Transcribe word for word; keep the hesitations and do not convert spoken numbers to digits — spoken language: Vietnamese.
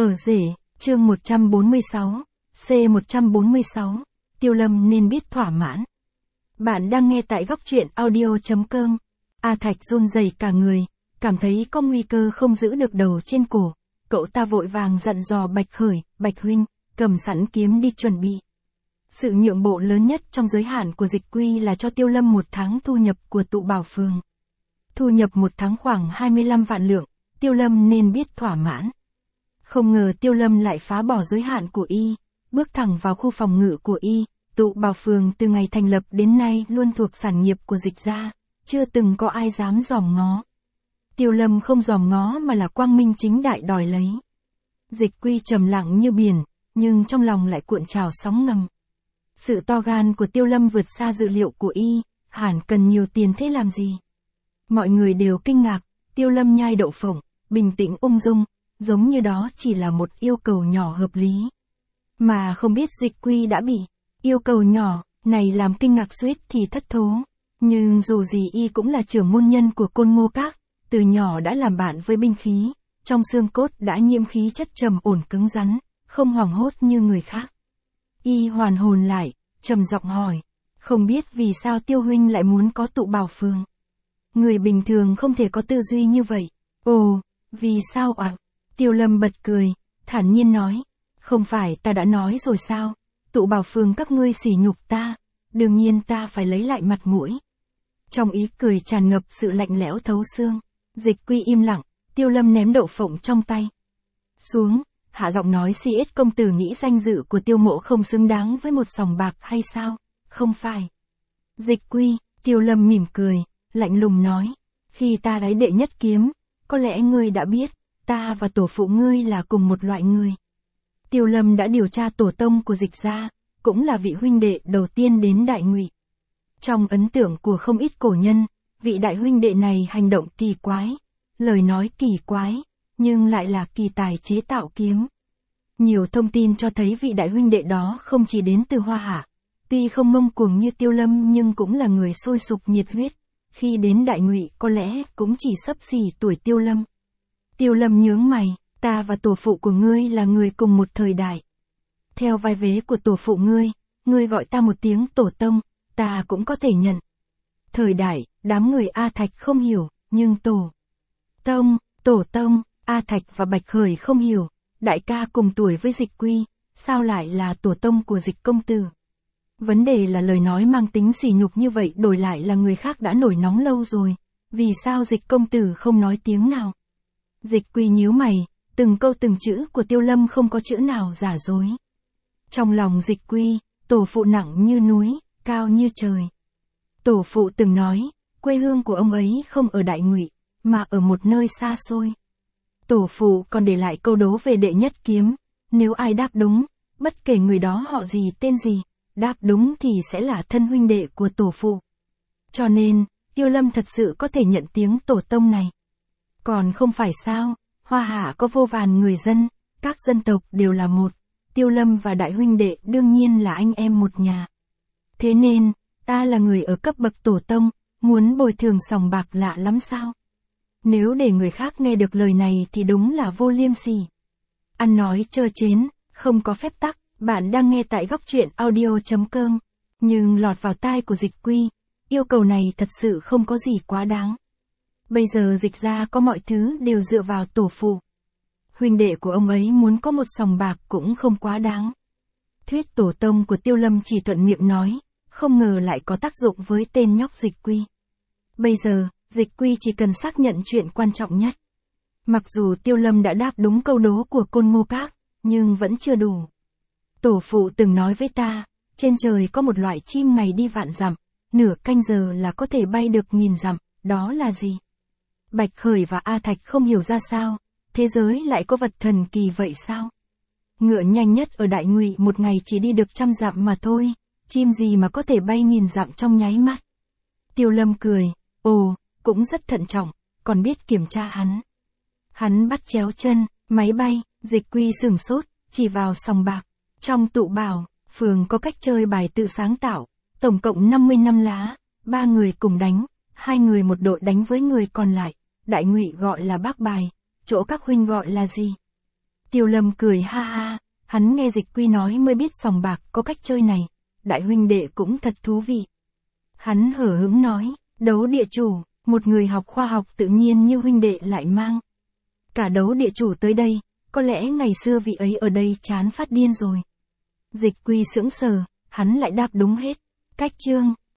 Ở rể, chương một trăm bốn mươi sáu, C một trăm bốn mươi sáu, Tiêu Lâm nên biết thỏa mãn. Bạn đang nghe tại góc truyện audio chấm com. A Thạch run rẩy cả người, cảm thấy có nguy cơ không giữ được đầu trên cổ. Cậu ta vội vàng dặn dò Bạch Khởi, Bạch huynh, cầm sẵn kiếm đi chuẩn bị. Sự nhượng bộ lớn nhất trong giới hạn của Dịch Quy là cho Tiêu Lâm một tháng thu nhập của tụ bảo phường. Thu nhập một tháng khoảng hai mươi lăm vạn lượng, Tiêu Lâm nên biết thỏa mãn. Không ngờ Tiêu Lâm lại phá bỏ giới hạn của y, bước thẳng vào khu phòng ngự của y. Tụ bảo phường từ ngày thành lập đến nay luôn thuộc sản nghiệp của Dịch gia, chưa từng có ai dám dòm ngó. Tiêu Lâm không dòm ngó mà là quang minh chính đại đòi lấy. Dịch Quy trầm lặng như biển, nhưng trong lòng lại cuộn trào sóng ngầm. Sự to gan của Tiêu Lâm vượt xa dự liệu của y, hẳn cần nhiều tiền thế làm gì. Mọi người đều kinh ngạc, Tiêu Lâm nhai đậu phộng, bình tĩnh ung dung, giống như đó chỉ là một yêu cầu nhỏ hợp lý. Mà không biết Dịch Quy đã bị yêu cầu nhỏ này làm kinh ngạc suýt thì thất thố. Nhưng dù gì y cũng là trưởng môn nhân của Côn Ngô Các, từ nhỏ đã làm bạn với binh khí, trong xương cốt đã nhiễm khí chất trầm ổn cứng rắn, không hoảng hốt như người khác. Y hoàn hồn lại, trầm giọng hỏi, không biết vì sao Tiêu huynh lại muốn có tụ bảo phường. Người bình thường không thể có tư duy như vậy. Ồ, vì sao ạ? À? Tiêu Lâm bật cười, thản nhiên nói, không phải ta đã nói rồi sao, tụ bảo phường các ngươi sỉ nhục ta, đương nhiên ta phải lấy lại mặt mũi. Trong ý cười tràn ngập sự lạnh lẽo thấu xương. Dịch Quy im lặng, Tiêu Lâm ném đậu phộng trong tay xuống, hạ giọng nói, si ết công tử nghĩ danh dự của Tiêu mộ không xứng đáng với một sòng bạc hay sao? Không phải. Dịch Quy, Tiêu Lâm mỉm cười, lạnh lùng nói, khi ta lấy đệ nhất kiếm, có lẽ ngươi đã biết, ta và tổ phụ ngươi là cùng một loại người. Tiêu Lâm đã điều tra tổ tông của Dịch gia, cũng là vị huynh đệ đầu tiên đến Đại Ngụy. Trong ấn tượng của không ít cổ nhân, vị đại huynh đệ này hành động kỳ quái, lời nói kỳ quái, nhưng lại là kỳ tài chế tạo kiếm. Nhiều thông tin cho thấy vị đại huynh đệ đó không chỉ đến từ Hoa Hạ, tuy không ngông cuồng như Tiêu Lâm nhưng cũng là người sôi sục nhiệt huyết, khi đến Đại Ngụy có lẽ cũng chỉ xấp xỉ tuổi Tiêu Lâm. Tiêu Lâm nhướng mày, ta và tổ phụ của ngươi là người cùng một thời đại. Theo vai vế của tổ phụ ngươi, ngươi gọi ta một tiếng tổ tông, ta cũng có thể nhận. Thời đại, đám người A Thạch không hiểu, nhưng tổ tông, tổ tông, A Thạch và Bạch Khởi không hiểu, đại ca cùng tuổi với Dịch Quy, sao lại là tổ tông của Dịch công tử? Vấn đề là lời nói mang tính sỉ nhục như vậy đổi lại là người khác đã nổi nóng lâu rồi, vì sao Dịch công tử không nói tiếng nào? Dịch Quy nhíu mày, từng câu từng chữ của Tiêu Lâm không có chữ nào giả dối. Trong lòng Dịch Quy, tổ phụ nặng như núi, cao như trời. Tổ phụ từng nói, quê hương của ông ấy không ở Đại Ngụy, mà ở một nơi xa xôi. Tổ phụ còn để lại câu đố về đệ nhất kiếm, nếu ai đáp đúng, bất kể người đó họ gì tên gì, đáp đúng thì sẽ là thân huynh đệ của tổ phụ. Cho nên, Tiêu Lâm thật sự có thể nhận tiếng tổ tông này. Còn không phải sao, Hoa Hạ có vô vàn người dân, các dân tộc đều là một, Tiêu Lâm và đại huynh đệ đương nhiên là anh em một nhà. Thế nên, ta là người ở cấp bậc tổ tông, muốn bồi thường sòng bạc lạ lắm sao? Nếu để người khác nghe được lời này thì đúng là vô liêm sỉ. Ăn nói chơ chến, không có phép tắc, bạn đang nghe tại góc truyện audio chấm com. Nhưng lọt vào tai của Dịch Quy, yêu cầu này thật sự không có gì quá đáng. Bây giờ Dịch gia có mọi thứ đều dựa vào tổ phụ. Huynh đệ của ông ấy muốn có một sòng bạc cũng không quá đáng. Thuyết tổ tông của Tiêu Lâm chỉ thuận miệng nói, không ngờ lại có tác dụng với tên nhóc Dịch Quy. Bây giờ, Dịch Quy chỉ cần xác nhận chuyện quan trọng nhất. Mặc dù Tiêu Lâm đã đáp đúng câu đố của Côn Ngô Các, nhưng vẫn chưa đủ. Tổ phụ từng nói với ta, trên trời có một loại chim ngày đi vạn dặm, nửa canh giờ là có thể bay được nghìn dặm, đó là gì? Bạch Khởi và A Thạch không hiểu ra sao, thế giới lại có vật thần kỳ vậy sao? Ngựa nhanh nhất ở Đại Ngụy một ngày chỉ đi được trăm dặm mà thôi, chim gì mà có thể bay nghìn dặm trong nháy mắt? Tiêu Lâm cười, ồ, cũng rất thận trọng, còn biết kiểm tra hắn. Hắn bắt chéo chân, máy bay, Dịch Quy sửng sốt, chỉ vào sòng bạc. Trong tụ bảo, phường có cách chơi bài tự sáng tạo, tổng cộng năm mươi năm lá, ba người cùng đánh, hai người một đội đánh với người còn lại. Đại Ngụy gọi là bác bài, chỗ các huynh gọi là gì? Tiêu Lâm cười ha ha, hắn nghe Dịch Quy nói mới biết sòng bạc có cách chơi này, đại huynh đệ cũng thật thú vị. Hắn hở hững nói, đấu địa chủ, một người học khoa học tự nhiên như huynh đệ lại mang cả đấu địa chủ tới đây, có lẽ ngày xưa vị ấy ở đây chán phát điên rồi. Dịch Quy sững sờ, hắn lại đáp đúng hết. Cách chương